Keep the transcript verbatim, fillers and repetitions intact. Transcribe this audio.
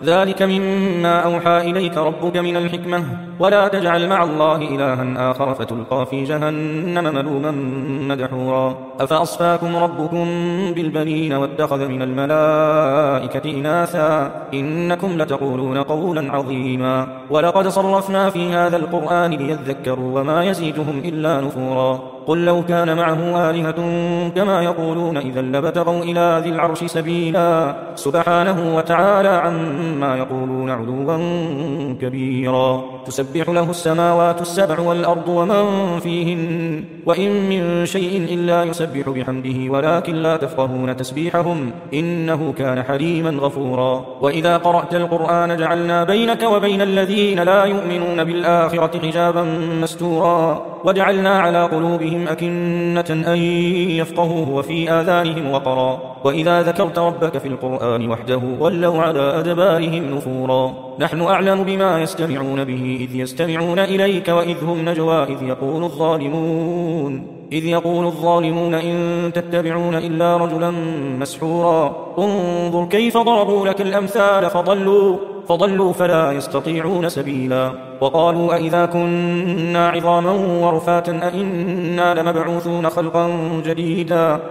ذلك مما أوحى إليك ربك من الحكمة ولا تجعل مع الله إلها آخر فتلقى في جهنم ملوما مدحورا أفأصفاكم ربكم بالبنين واتخذ من الملائكة إناثا إنكم لتقولون قولا عظيما ولقد صرفنا في هذا القرآن ليذكروا وما يزيدهم إلا نفورا قل لو كان معه آلهة كما يقولون إذا لابتغوا إلى ذي العرش سبيلا سبحانه وتعالى عما يقولون علوا كبيرا تسبح له السماوات السبع والأرض ومن فيهن وإن من شيء إلا يسبح بحمده ولكن لا تفقهون تسبيحهم إنه كان حليما غفورا وإذا قرأت القرآن جعلنا بينك وبين الذين لا يؤمنون بالآخرة حجابا مستورا وجعلنا على قلوبهم أكنة أن يفقهوه وفي آذانهم وقرا وإذا ذكرت ربك في القرآن وحده ولوا على أدبارهم نفورا نحن أعلم بما يستمعون به إذ يستمعون إليك وإذ هم نجوى إذ يقول الظالمون إذ يقول الظالمون إن تتبعون إلا رجلا مسحورا انظر كيف ضربوا لك الأمثال فضلوا فضلوا فلا يستطيعون سبيلا وقالوا أئذا كنا عظاما ورفاتا أئنا لمبعوثون خلقا جديدا